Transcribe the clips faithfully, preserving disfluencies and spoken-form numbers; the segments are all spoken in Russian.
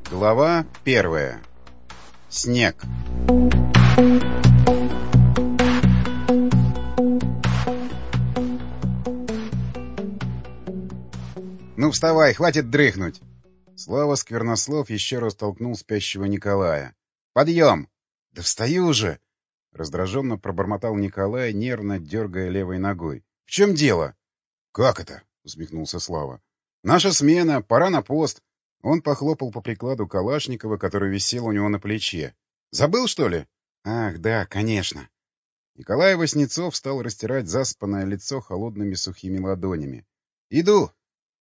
Глава первая. Снег. «Ну вставай, хватит дрыхнуть!» Слава Сквернослов еще раз толкнул спящего Николая. «Подъем!» «Да встаю же!» Раздраженно пробормотал Николай, нервно дергая левой ногой. «В чем дело?» «Как это?» — усмехнулся Слава. «Наша смена, пора на пост». Он похлопал по прикладу Калашникова, который висел у него на плече. «Забыл, что ли?» «Ах, да, конечно». Николай Васнецов стал растирать заспанное лицо холодными сухими ладонями. «Иду».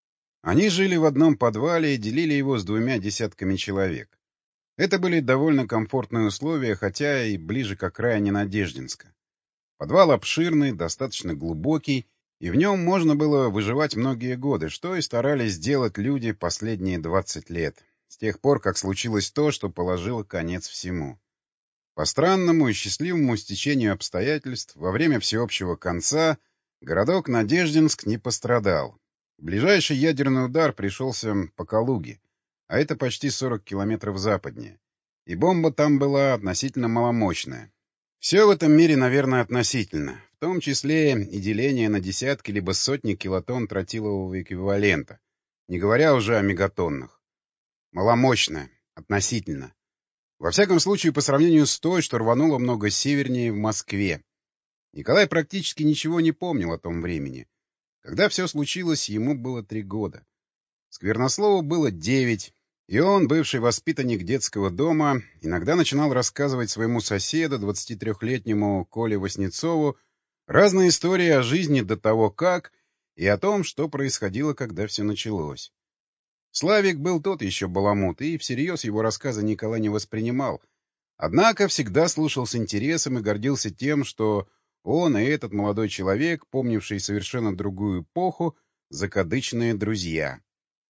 Они жили в одном подвале и делили его с двумя десятками человек. Это были довольно комфортные условия, хотя и ближе к окраине Надеждинска. Подвал обширный, достаточно глубокий, и в нем можно было выживать многие годы, что и старались сделать люди последние двадцать лет, с тех пор, как случилось то, что положило конец всему. По странному и счастливому стечению обстоятельств, во время всеобщего конца городок Надеждинск не пострадал. Ближайший ядерный удар пришелся по Калуге, а это почти сорок километров западнее, и бомба там была относительно маломощная. Все в этом мире, наверное, относительно, в том числе и деление на десятки либо сотни килотонн тротилового эквивалента, не говоря уже о мегатоннах. Маломощное, относительно. Во всяком случае, по сравнению с той, что рвануло много севернее в Москве. Николай практически ничего не помнил о том времени. Когда все случилось, ему было три года. Сквернослову было девять. И он, бывший воспитанник детского дома, иногда начинал рассказывать своему соседу, двадцатитрёхлетнему Коле Васнецову, разные истории о жизни до того как и о том, что происходило, когда все началось. Славик был тот еще баламут, и всерьез его рассказы Николай не воспринимал, однако всегда слушал с интересом и гордился тем, что он и этот молодой человек, помнивший совершенно другую эпоху, закадычные друзья.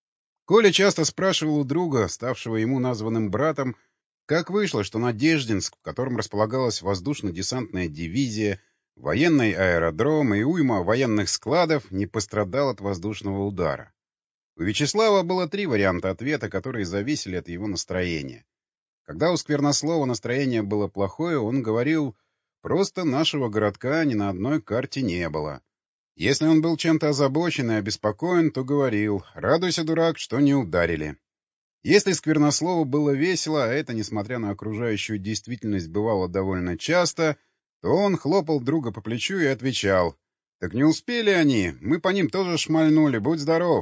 Коля часто спрашивал у друга, ставшего ему названным братом, как вышло, что Надеждинск, в котором располагалась воздушно-десантная дивизия, военный аэродром и уйма военных складов, не пострадал от воздушного удара. У Вячеслава было три варианта ответа, которые зависели от его настроения. Когда у Сквернослова настроение было плохое, он говорил: «Просто нашего городка ни на одной карте не было». Если он был чем-то озабочен и обеспокоен, то говорил: «Радуйся, дурак, что не ударили». Если Сквернослову было весело, а это, несмотря на окружающую действительность, бывало довольно часто, то он хлопал друга по плечу и отвечал: «Так не успели они, мы по ним тоже шмальнули, будь здоров».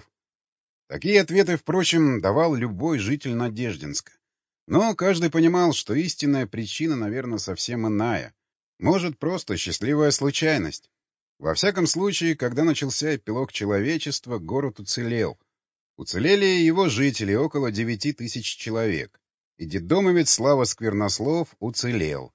Такие ответы, впрочем, давал любой житель Надеждинска. Но каждый понимал, что истинная причина, наверное, совсем иная. Может, просто счастливая случайность. Во всяком случае, когда начался эпилог человечества, город уцелел. Уцелели и его жители, около девяти тысяч человек. И детдомовец Слава Сквернослов уцелел.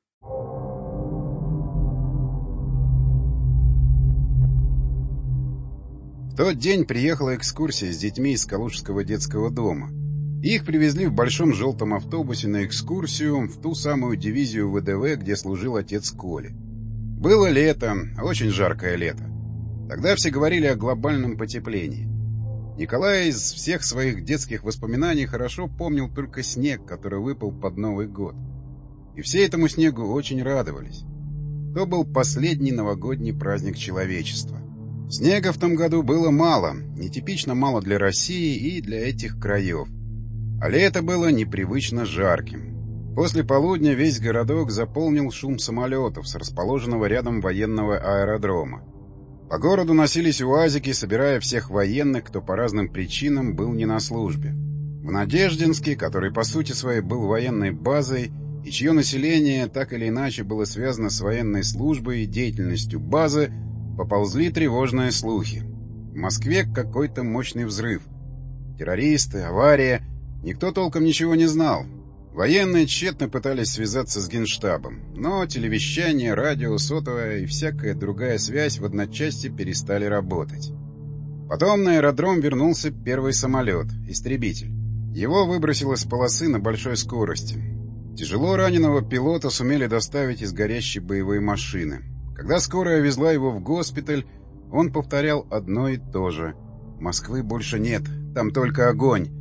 В тот день приехала экскурсия с детьми из Калужского детского дома. Их привезли в большом желтом автобусе на экскурсию в ту самую дивизию ВДВ, где служил отец Коли. Было лето, очень жаркое лето. Тогда все говорили о глобальном потеплении. Николай из всех своих детских воспоминаний хорошо помнил только снег, который выпал под Новый год. И все этому снегу очень радовались. То был последний новогодний праздник человечества. Снега в том году было мало, нетипично мало для России и для этих краев. А лето было непривычно жарким. После полудня весь городок заполнил шум самолетов с расположенного рядом военного аэродрома. По городу носились уазики, собирая всех военных, кто по разным причинам был не на службе. В Надеждинске, который по сути своей был военной базой, и чье население так или иначе было связано с военной службой и деятельностью базы, поползли тревожные слухи. В Москве какой-то мощный взрыв. Террористы, авария. Никто толком ничего не знал. Военные тщетно пытались связаться с Генштабом, но телевещание, радио, сотовая и всякая другая связь в одночасье перестали работать. Потом на аэродром вернулся первый самолет, истребитель. Его выбросило с полосы на большой скорости. Тяжело раненого пилота сумели доставить из горящей боевой машины. Когда скорая везла его в госпиталь, он повторял одно и то же: «Москвы больше нет, там только огонь».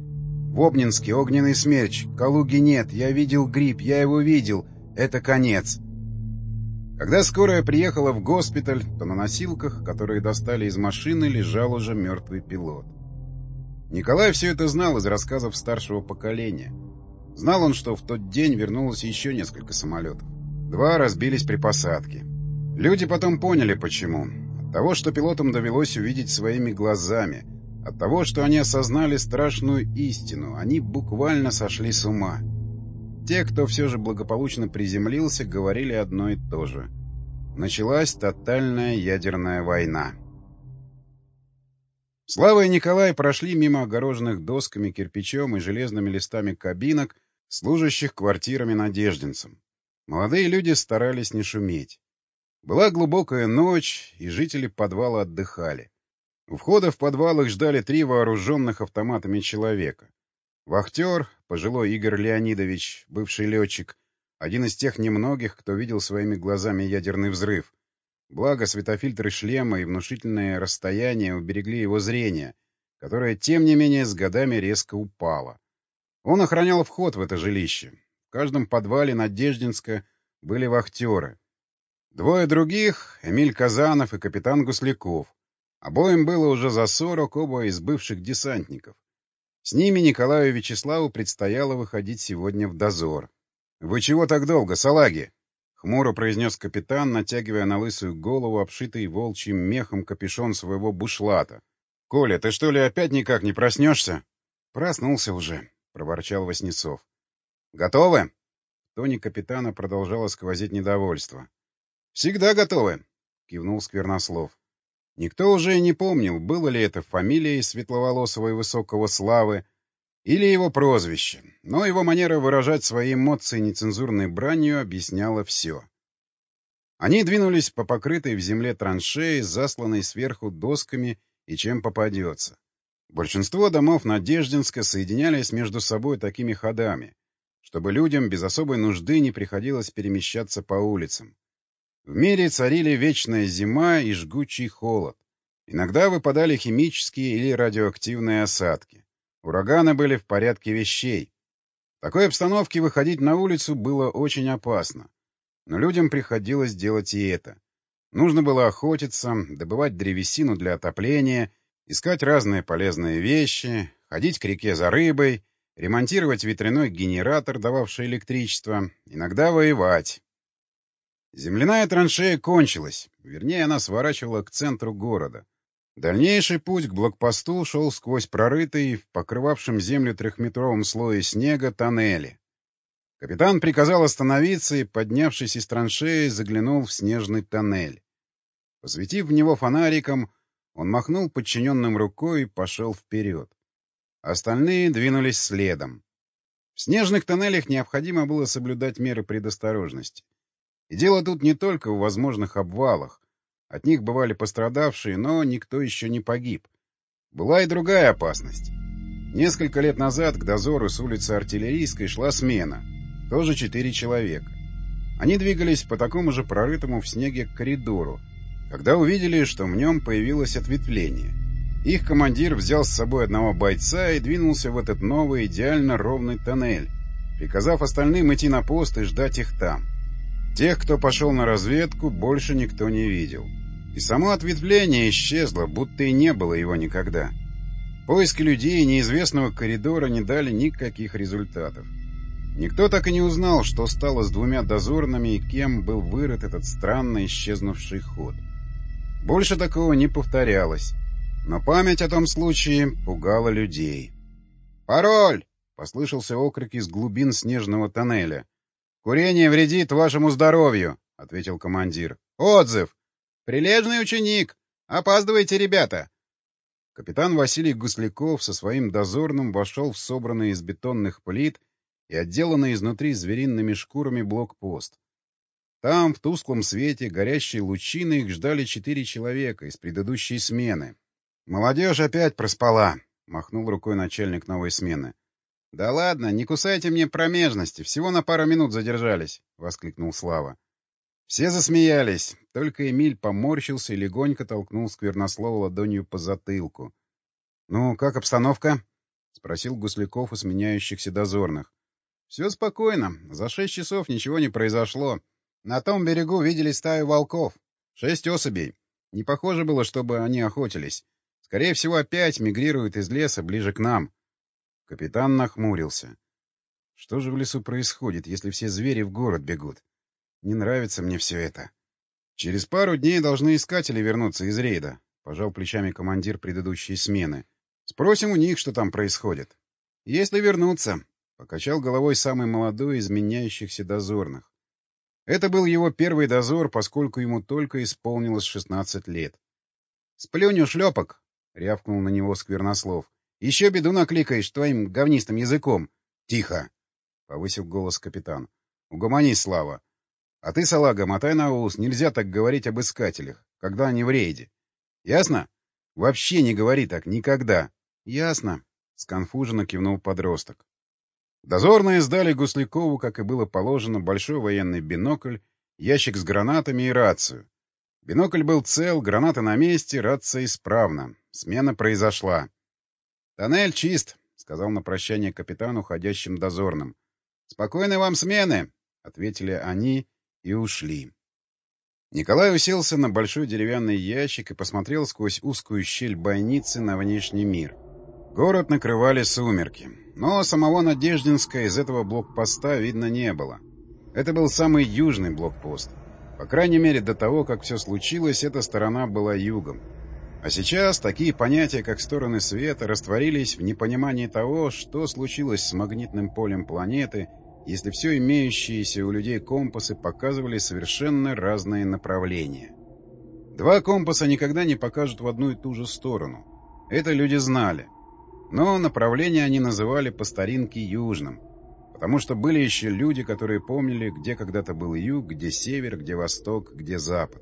В Обнинске огненный смерч. Калуги нет. Я видел гриб. Я его видел. Это конец. Когда скорая приехала в госпиталь, то на носилках, которые достали из машины, лежал уже мертвый пилот. Николай все это знал из рассказов старшего поколения. Знал он, что в тот день вернулось еще несколько самолетов. Два разбились при посадке. Люди потом поняли, почему. От того, что пилотам довелось увидеть своими глазами. От того, что они осознали страшную истину. Они буквально сошли с ума. Те, кто все же благополучно приземлился, говорили одно и то же. Началась тотальная ядерная война. Слава и Николай прошли мимо огороженных досками, кирпичом и железными листами кабинок, служащих квартирами надеждинцам. Молодые люди старались не шуметь. Была глубокая ночь, и жители подвала отдыхали. У входа в подвал их ждали три вооруженных автоматами человека. Вахтер, пожилой Игорь Леонидович, бывший летчик, один из тех немногих, кто видел своими глазами ядерный взрыв. Благо, светофильтры шлема и внушительное расстояние уберегли его зрение, которое, тем не менее, с годами резко упало. Он охранял вход в это жилище. В каждом подвале Надеждинска были вахтеры. Двое других — Эмиль Казанов и капитан Гусляков. Обоим было уже за сорок, оба из бывших десантников. С ними Николаю и Вячеславу предстояло выходить сегодня в дозор. — Вы чего так долго, салаги? — хмуро произнес капитан, натягивая на лысую голову обшитый волчьим мехом капюшон своего бушлата. — Коля, ты что ли опять никак не проснешься? — Проснулся уже, — проворчал Васнецов. — Готовы? В тоне капитана продолжало сквозить недовольство. — Всегда готовы, — кивнул Сквернослов. Никто уже и не помнил, было ли это фамилией светловолосого и высокого Славы или его прозвище, но его манера выражать свои эмоции нецензурной бранью объясняла все. Они двинулись по покрытой в земле траншеи, засланной сверху досками и чем попадется. Большинство домов Надеждинска соединялись между собой такими ходами, чтобы людям без особой нужды не приходилось перемещаться по улицам. В мире царили вечная зима и жгучий холод. Иногда выпадали химические или радиоактивные осадки. Ураганы были в порядке вещей. В такой обстановке выходить на улицу было очень опасно. Но людям приходилось делать и это. Нужно было охотиться, добывать древесину для отопления, искать разные полезные вещи, ходить к реке за рыбой, ремонтировать ветряной генератор, дававший электричество, иногда воевать. Земляная траншея кончилась, вернее, она сворачивала к центру города. Дальнейший путь к блокпосту шел сквозь прорытый в покрывавшем землю трехметровом слое снега тоннели. Капитан приказал остановиться и, поднявшись из траншеи, заглянул в снежный тоннель. Посветив в него фонариком, он махнул подчиненным рукой и пошел вперед. Остальные двинулись следом. В снежных тоннелях необходимо было соблюдать меры предосторожности. И дело тут не только в возможных обвалах. От них бывали пострадавшие, но никто еще не погиб. Была и другая опасность. Несколько лет назад к дозору с улицы Артиллерийской шла смена. Тоже четыре человека. Они двигались по такому же прорытому в снеге коридору, когда увидели, что в нем появилось ответвление. Их командир взял с собой одного бойца и двинулся в этот новый идеально ровный тоннель, приказав остальным идти на пост и ждать их там. Тех, кто пошел на разведку, больше никто не видел. И само ответвление исчезло, будто и не было его никогда. Поиски людей неизвестного коридора не дали никаких результатов. Никто так и не узнал, что стало с двумя дозорными и кем был вырыт этот странно исчезнувший ход. Больше такого не повторялось, но память о том случае пугала людей. «Пароль!» — послышался окрик из глубин снежного тоннеля. «Курение вредит вашему здоровью», — ответил командир. «Отзыв! Прилежный ученик! Опаздывайте, ребята!» Капитан Василий Гусляков со своим дозорным вошел в собранный из бетонных плит и отделанный изнутри звериными шкурами блокпост. Там, в тусклом свете, горящей лучины, их ждали четыре человека из предыдущей смены. «Молодежь опять проспала», — махнул рукой начальник новой смены. «Да ладно, не кусайте мне промежности, всего на пару минут задержались», — воскликнул Слава. Все засмеялись, только Эмиль поморщился и легонько толкнул Сквернослова ладонью по затылку. «Ну, как обстановка?» — спросил Гусляков у сменяющихся дозорных. — Все спокойно. За шесть часов ничего не произошло. На том берегу видели стаю волков. Шесть особей. Не похоже было, чтобы они охотились. Скорее всего, опять мигрируют из леса ближе к нам. Капитан нахмурился. Что же в лесу происходит, если все звери в город бегут? Не нравится мне все это. Через пару дней должны искатели вернуться из рейда, — пожал плечами командир предыдущей смены. Спросим у них, что там происходит. Если вернутся, — покачал головой самый молодой из меняющихся дозорных. Это был его первый дозор, поскольку ему только исполнилось шестнадцать лет. — Сплюнь, ушлепок! — рявкнул на него Сквернослов. — Еще беду накликаешь твоим говнистым языком. — Тихо! — повысил голос капитан. — Угомонись, Слава. А ты, салага, мотай на ус, нельзя так говорить об искателях, когда они в рейде. Ясно? Вообще не говори так, никогда. Ясно, — сконфуженно кивнул подросток. Дозорные сдали Гуслякову, как и было положено, большой военный бинокль, ящик с гранатами и рацию. Бинокль был цел, гранаты на месте, рация исправна. Смена произошла. — Тоннель чист, — сказал на прощание капитан уходящим дозорным. — Спокойной вам смены, — ответили они и ушли. Николай уселся на большой деревянный ящик и посмотрел сквозь узкую щель бойницы на внешний мир. Город накрывали сумерки, но самого Надеждинска из этого блокпоста видно не было. Это был самый южный блокпост. По крайней мере, до того, как все случилось, эта сторона была югом. А сейчас такие понятия, как стороны света, растворились в непонимании того, что случилось с магнитным полем планеты, если все имеющиеся у людей компасы показывали совершенно разные направления. Два компаса никогда не покажут в одну и ту же сторону. Это люди знали. Но направление они называли по старинке южным, потому что были еще люди, которые помнили, где когда-то был юг, где север, где восток, где запад.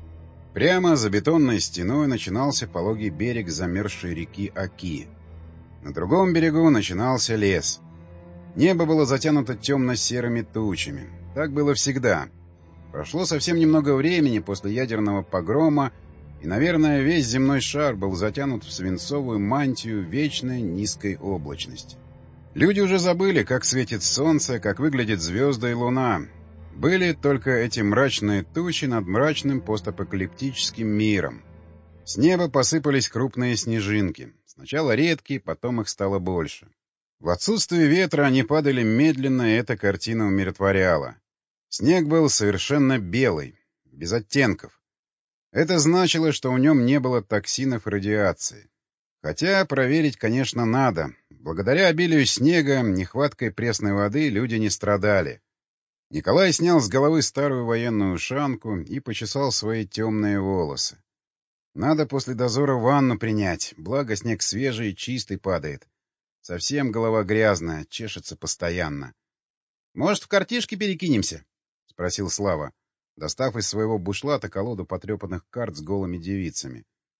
Прямо за бетонной стеной начинался пологий берег замерзшей реки Оки. На другом берегу начинался лес. Небо было затянуто темно-серыми тучами. Так было всегда. Прошло совсем немного времени после ядерного погрома, и, наверное, весь земной шар был затянут в свинцовую мантию вечной низкой облачности. Люди уже забыли, как светит солнце, как выглядят звезды и луна. Были только эти мрачные тучи над мрачным постапокалиптическим миром. С неба посыпались крупные снежинки. Сначала редкие, потом их стало больше. В отсутствие ветра они падали медленно, и эта картина умиротворяла. Снег был совершенно белый, без оттенков. Это значило, что в нем не было токсинов и радиации. Хотя проверить, конечно, надо. Благодаря обилию снега, нехваткой пресной воды люди не страдали. Николай снял с головы старую военную шанку и почесал свои темные волосы. Надо после дозора ванну принять, благо снег свежий и чистый падает. Совсем голова грязная, чешется постоянно. — Может, в картишки перекинемся? — спросил Слава, достав из своего бушлата колоду потрепанных карт с голыми девицами.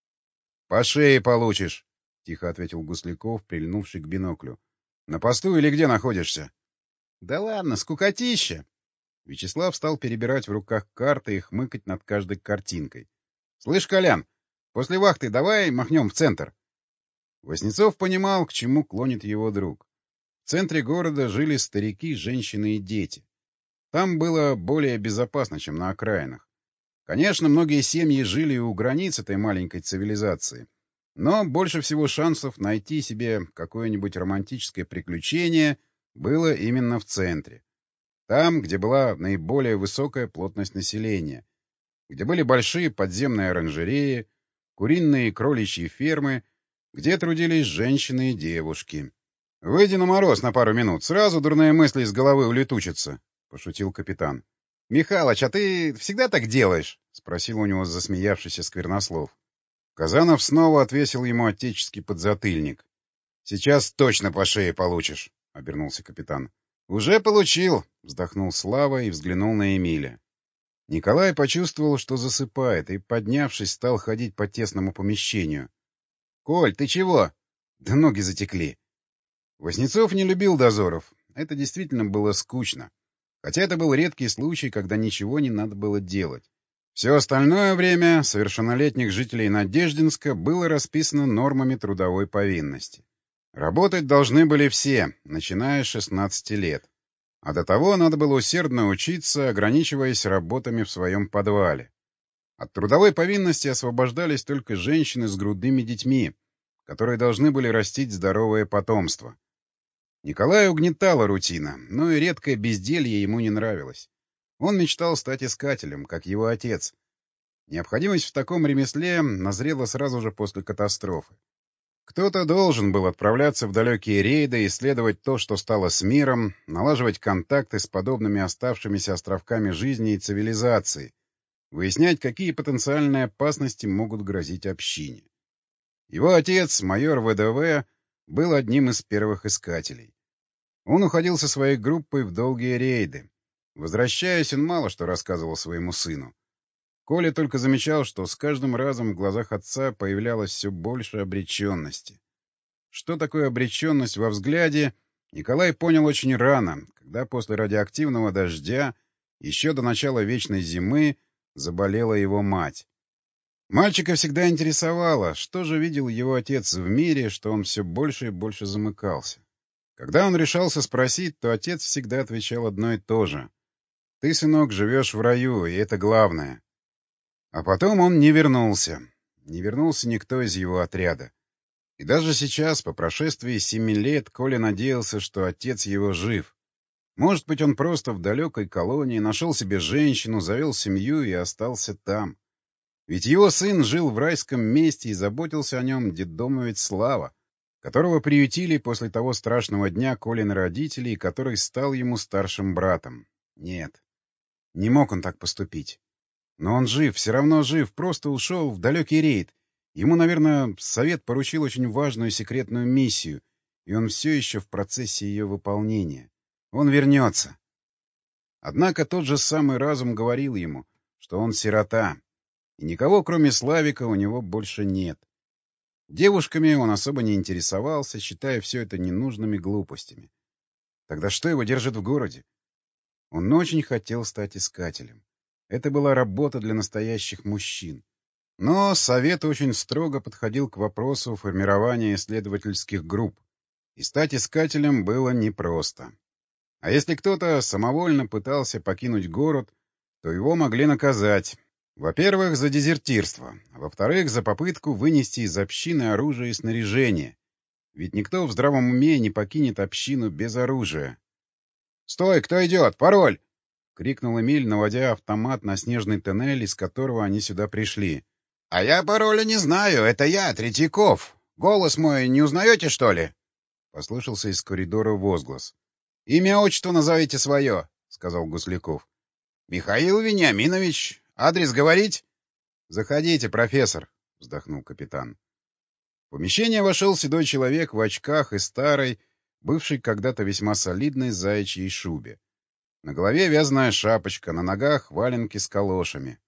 — По шее получишь, — тихо ответил Гусляков, прильнувший к биноклю. — На посту или где находишься? — Да ладно, скукотища! Вячеслав стал перебирать в руках карты и хмыкать над каждой картинкой. — Слышь, Колян, после вахты давай махнем в центр. Васнецов понимал, к чему клонит его друг. В центре города жили старики, женщины и дети. Там было более безопасно, чем на окраинах. Конечно, многие семьи жили у границ этой маленькой цивилизации, но больше всего шансов найти себе какое-нибудь романтическое приключение было именно в центре. Там, где была наиболее высокая плотность населения, где были большие подземные оранжереи, куриные и кроличьи фермы, где трудились женщины и девушки. — Выйди на мороз на пару минут, сразу дурные мысли из головы улетучатся, — пошутил капитан. — Михалыч, а ты всегда так делаешь? — спросил у него засмеявшийся Сквернослов. Казанов снова отвесил ему отеческий подзатыльник. — Сейчас точно по шее получишь, — обернулся капитан. — Уже получил, — вздохнул Слава и взглянул на Эмиля. Николай почувствовал, что засыпает, и, поднявшись, стал ходить по тесному помещению. — Коль, ты чего? — Да ноги затекли. Васнецов не любил дозоров. Это действительно было скучно. Хотя это был редкий случай, когда ничего не надо было делать. Все остальное время совершеннолетних жителей Надеждинска было расписано нормами трудовой повинности. Работать должны были все, начиная с шестнадцати лет. А до того надо было усердно учиться, ограничиваясь работами в своем подвале. От трудовой повинности освобождались только женщины с грудными детьми, которые должны были растить здоровое потомство. Николая угнетала рутина, но и редкое безделье ему не нравилось. Он мечтал стать искателем, как его отец. Необходимость в таком ремесле назрела сразу же после катастрофы. Кто-то должен был отправляться в далекие рейды, исследовать то, что стало с миром, налаживать контакты с подобными оставшимися островками жизни и цивилизации, выяснять, какие потенциальные опасности могут грозить общине. Его отец, майор ВДВ, был одним из первых искателей. Он уходил со своей группой в долгие рейды. Возвращаясь, он мало что рассказывал своему сыну. Коля только замечал, что с каждым разом в глазах отца появлялось все больше обреченности. Что такое обреченность во взгляде, Николай понял очень рано, когда после радиоактивного дождя, еще до начала вечной зимы, заболела его мать. Мальчика всегда интересовало, что же видел его отец в мире, что он все больше и больше замыкался. Когда он решался спросить, то отец всегда отвечал одно и то же. «Ты, сынок, живешь в раю, и это главное». А потом он не вернулся. Не вернулся никто из его отряда. И даже сейчас, по прошествии семи лет, Коля надеялся, что отец его жив. Может быть, он просто в далекой колонии нашел себе женщину, завел семью и остался там. Ведь его сын жил в райском месте и заботился о нем детдомовец Слава, которого приютили после того страшного дня Колины родителей, который стал ему старшим братом. Нет, не мог он так поступить. Но он жив, все равно жив, просто ушел в далекий рейд. Ему, наверное, совет поручил очень важную секретную миссию, и он все еще в процессе ее выполнения. Он вернется. Однако тот же самый разум говорил ему, что он сирота, и никого, кроме Славика, у него больше нет. Девушками он особо не интересовался, считая все это ненужными глупостями. Тогда что его держит в городе? Он очень хотел стать искателем. Это была работа для настоящих мужчин. Но совет очень строго подходил к вопросу формирования исследовательских групп, и стать искателем было непросто. А если кто-то самовольно пытался покинуть город, то его могли наказать. Во-первых, за дезертирство, а во-вторых, за попытку вынести из общины оружие и снаряжение. Ведь никто в здравом уме не покинет общину без оружия. «Стой, кто идет? Пароль!» — крикнул Эмиль, наводя автомат на снежный тоннель, из которого они сюда пришли. — А я пароля не знаю, это я, Третьяков. Голос мой не узнаете, что ли? — послышался из коридора возглас. — Имя, отчество назовите свое, — сказал Гусляков. — Михаил Вениаминович. Адрес говорить? — Заходите, профессор, — вздохнул капитан. В помещение вошел седой человек в очках и старой, бывшей когда-то весьма солидной заячьей шубе. На голове вязаная шапочка, на ногах валенки с калошами.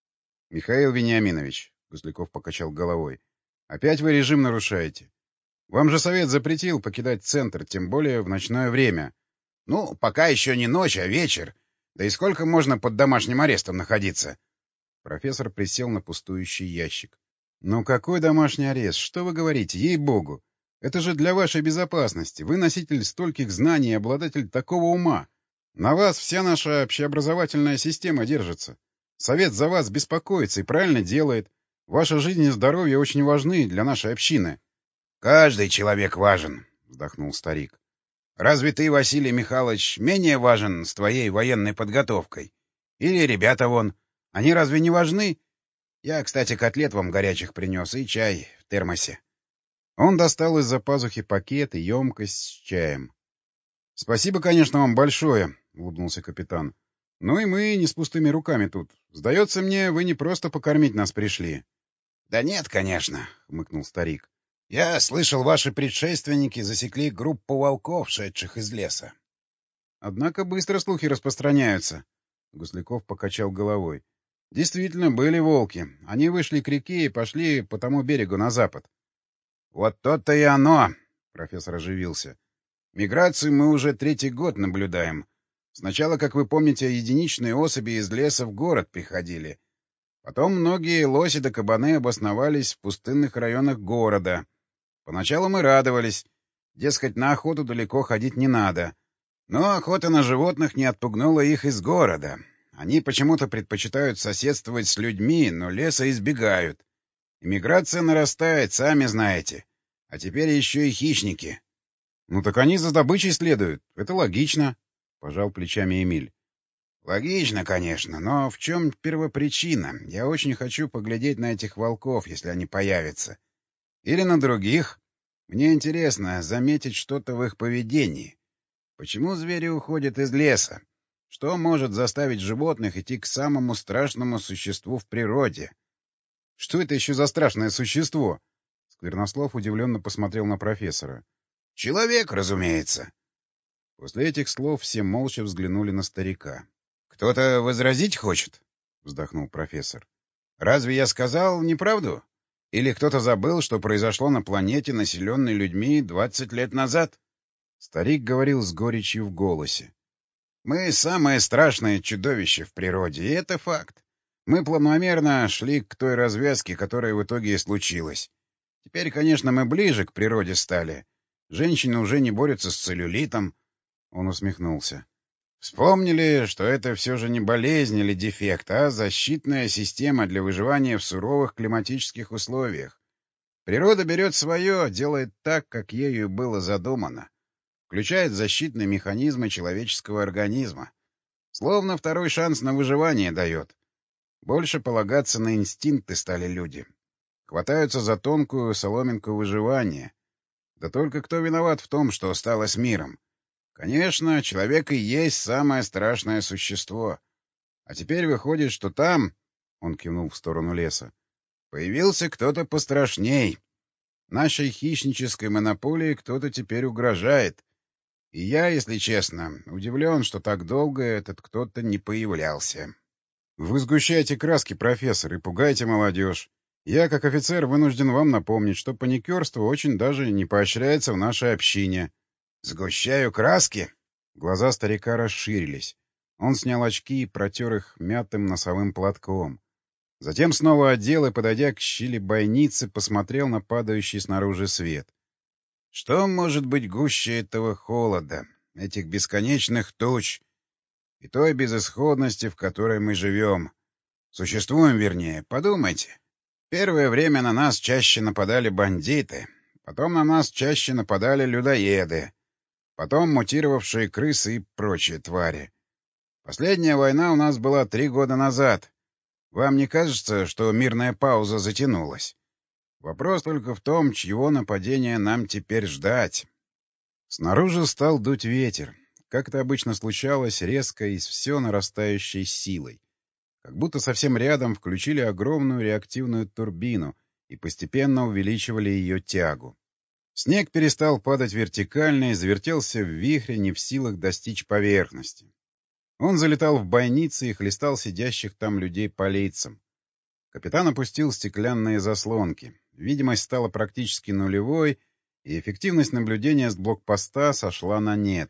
— Михаил Вениаминович, — Гусляков покачал головой, — опять вы режим нарушаете. Вам же совет запретил покидать центр, тем более в ночное время. — Ну, пока еще не ночь, а вечер. Да и сколько можно под домашним арестом находиться? Профессор присел на пустующий ящик. — Ну какой домашний арест? Что вы говорите? Ей-богу! Это же для вашей безопасности. Вы носитель стольких знаний и обладатель такого ума. На вас вся наша общеобразовательная система держится. Совет за вас беспокоится и правильно делает. Ваша жизнь и здоровье очень важны для нашей общины. — Каждый человек важен, — вздохнул старик. — Разве ты, Василий Михайлович, менее важен с твоей военной подготовкой? Или ребята вон, они разве не важны? Я, кстати, котлет вам горячих принес и чай в термосе. Он достал из-за пазухи пакет и емкость с чаем. — Спасибо, конечно, вам большое, — улыбнулся капитан. — Ну и мы не с пустыми руками тут. Сдается мне, вы не просто покормить нас пришли. — Да нет, конечно, — хмыкнул старик. — Я слышал, ваши предшественники засекли группу волков, шедших из леса. — Однако быстро слухи распространяются. Гусляков покачал головой. — Действительно, были волки. Они вышли к реке и пошли по тому берегу на запад. — Вот то-то и оно, — профессор оживился. — Миграцию мы уже третий год наблюдаем. Сначала, как вы помните, единичные особи из леса в город приходили. Потом многие лоси да кабаны обосновались в пустынных районах города. Поначалу мы радовались, Дескать, на охоту далеко ходить не надо. Но охота на животных не отпугнула их из города. Они почему-то предпочитают соседствовать с людьми, но леса избегают. Иммиграция нарастает, сами знаете. А теперь еще и хищники. — Ну так они за добычей следуют. Это логично, — пожал плечами Эмиль. — Логично, конечно, но в чем первопричина? Я очень хочу поглядеть на этих волков, если они появятся. Или на других. Мне интересно заметить что-то в их поведении. Почему звери уходят из леса? Что может заставить животных идти к самому страшному существу в природе? — Что это еще за страшное существо? Сквернослов удивленно посмотрел на профессора. — Человек, разумеется. После этих слов все молча взглянули на старика. — Кто-то возразить хочет? — вздохнул профессор. — Разве я сказал неправду? Или кто-то забыл, что произошло на планете, населенной людьми, двадцать лет назад? Старик говорил с горечью в голосе. — Мы самое страшное чудовище в природе, и это факт. Мы планомерно шли к той развязке, которая в итоге и случилась. Теперь, конечно, мы ближе к природе стали. Женщины уже не борются с целлюлитом. Он усмехнулся. Вспомнили, что это все же не болезнь или дефект, а защитная система для выживания в суровых климатических условиях. Природа берет свое, делает так, как ею было задумано. Включает защитные механизмы человеческого организма. Словно второй шанс на выживание дает. Больше полагаться на инстинкты стали люди. Хватаются за тонкую соломинку выживания. Да только кто виноват в том, что стало с миром? Конечно, человек и есть самое страшное существо. А теперь выходит, что там, — он кивнул в сторону леса, — появился кто-то пострашней. Нашей хищнической монополии кто-то теперь угрожает. И я, если честно, удивлен, что так долго этот кто-то не появлялся. — Вы сгущаете краски, профессор, и пугаете молодежь. Я, как офицер, вынужден вам напомнить, что паникерство очень даже не поощряется в нашей общине. — Сгущаю краски? Глаза старика расширились. Он снял очки и протер их мятым носовым платком. Затем снова одел и, подойдя к щели бойницы, посмотрел на падающий снаружи свет. Что может быть гуще этого холода, этих бесконечных туч и той безысходности, в которой мы живем? Существуем, вернее, подумайте. Первое время на нас чаще нападали бандиты, потом на нас чаще нападали людоеды, потом мутировавшие крысы и прочие твари. Последняя война у нас была три года назад. Вам не кажется, что мирная пауза затянулась? Вопрос только в том, чьего нападения нам теперь ждать. Снаружи стал дуть ветер. Как это обычно случалось, резко и с все нарастающей силой. Как будто совсем рядом включили огромную реактивную турбину и постепенно увеличивали ее тягу. Снег перестал падать вертикально и завертелся в вихре, не в силах достичь поверхности. Он залетал в бойницы и хлестал сидящих там людей по лицам. Капитан опустил стеклянные заслонки. Видимость стала практически нулевой, и эффективность наблюдения с блокпоста сошла на нет.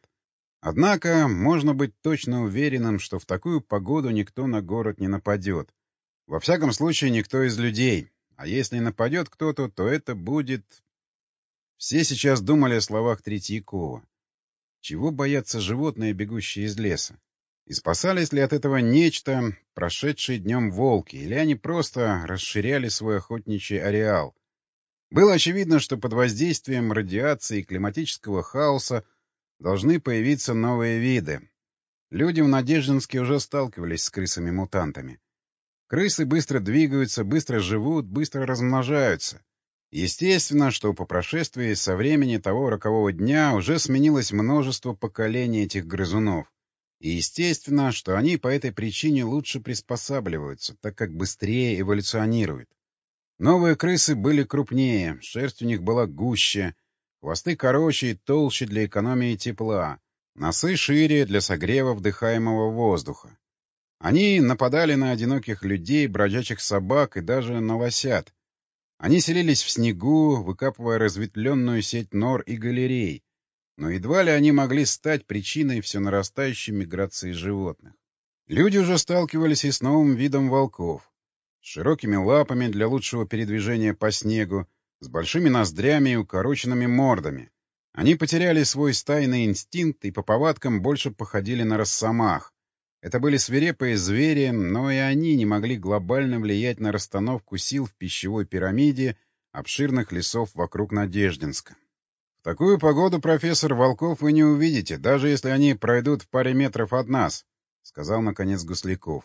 Однако можно быть точно уверенным, что в такую погоду никто на город не нападет. Во всяком случае, никто из людей. А если нападет кто-то, то это будет... Все сейчас думали о словах Третьякова. Чего боятся животные, бегущие из леса? И спасались ли от этого нечто, прошедшие днем волки, или они просто расширяли свой охотничий ареал? Было очевидно, что под воздействием радиации и климатического хаоса должны появиться новые виды. Люди в Надеждинске уже сталкивались с крысами-мутантами. Крысы быстро двигаются, быстро живут, быстро размножаются. Естественно, что по прошествии со времени того рокового дня уже сменилось множество поколений этих грызунов. И естественно, что они по этой причине лучше приспосабливаются, так как быстрее эволюционируют. Новые крысы были крупнее, шерсть у них была гуще, хвосты короче и толще для экономии тепла, носы шире для согрева вдыхаемого воздуха. Они нападали на одиноких людей, бродячих собак и даже на лосят. Они селились в снегу, выкапывая разветвленную сеть нор и галерей, но едва ли они могли стать причиной все нарастающей миграции животных. Люди уже сталкивались и с новым видом волков. С широкими лапами для лучшего передвижения по снегу, с большими ноздрями и укороченными мордами. Они потеряли свой стайный инстинкт и по повадкам больше походили на росомах. Это были свирепые звери, но и они не могли глобально влиять на расстановку сил в пищевой пирамиде обширных лесов вокруг Надеждинска. В такую погоду, профессор, волков вы не увидите, даже если они пройдут в паре метров от нас, — сказал, наконец, Гусляков.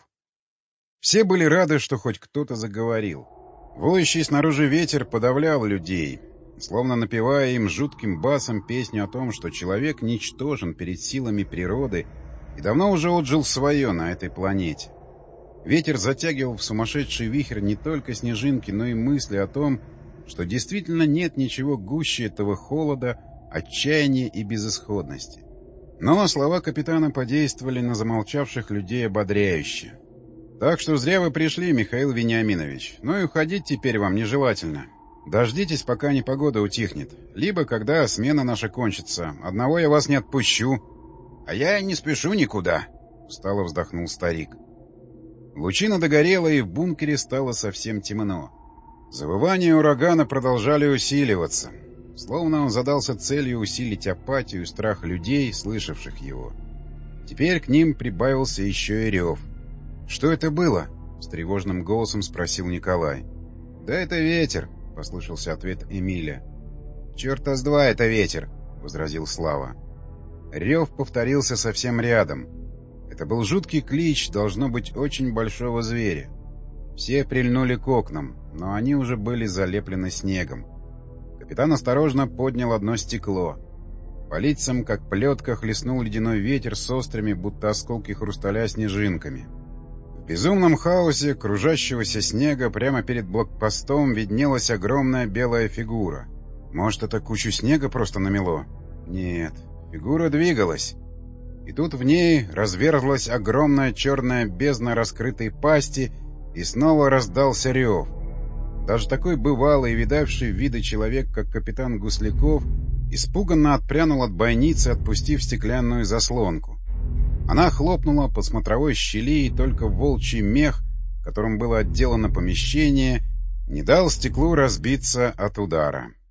Все были рады, что хоть кто-то заговорил. Воющий снаружи ветер подавлял людей, словно напевая им жутким басом песню о том, что человек ничтожен перед силами природы и давно уже отжил свое на этой планете. Ветер затягивал в сумасшедший вихрь не только снежинки, но и мысли о том, что действительно нет ничего гуще этого холода, отчаяния и безысходности. Но слова капитана подействовали на замолчавших людей ободряюще. «Так что зря вы пришли, Михаил Вениаминович. Ну и уходить теперь вам нежелательно. Дождитесь, пока непогода утихнет. Либо, когда смена наша кончится. Одного я вас не отпущу». «А я не спешу никуда», — устало вздохнул старик. Лучина догорела, и в бункере стало совсем темно. Завывания урагана продолжали усиливаться, словно он задался целью усилить апатию и страх людей, слышавших его. Теперь к ним прибавился еще и рев. «Что это было?» — с тревожным голосом спросил Николай. «Да это ветер», — послышался ответ Эмиля. «Черта с два это ветер», — возразил Слава. Рев повторился совсем рядом. Это был жуткий клич, должно быть, очень большого зверя. Все прильнули к окнам, но они уже были залеплены снегом. Капитан осторожно поднял одно стекло. По лицам, как плетка, хлестнул ледяной ветер с острыми, будто осколки хрусталя, снежинками. В безумном хаосе кружащегося снега прямо перед блокпостом виднелась огромная белая фигура. Может, это кучу снега просто намело? Нет, фигура двигалась. И тут в ней разверзлась огромная черная бездна раскрытой пасти, и снова раздался рев. Даже такой бывалый и видавший виды человек, как капитан Гусляков, испуганно отпрянул от бойницы, отпустив стеклянную заслонку. Она хлопнула по смотровой щели, и только волчий мех, которым было отделано помещение, не дал стеклу разбиться от удара.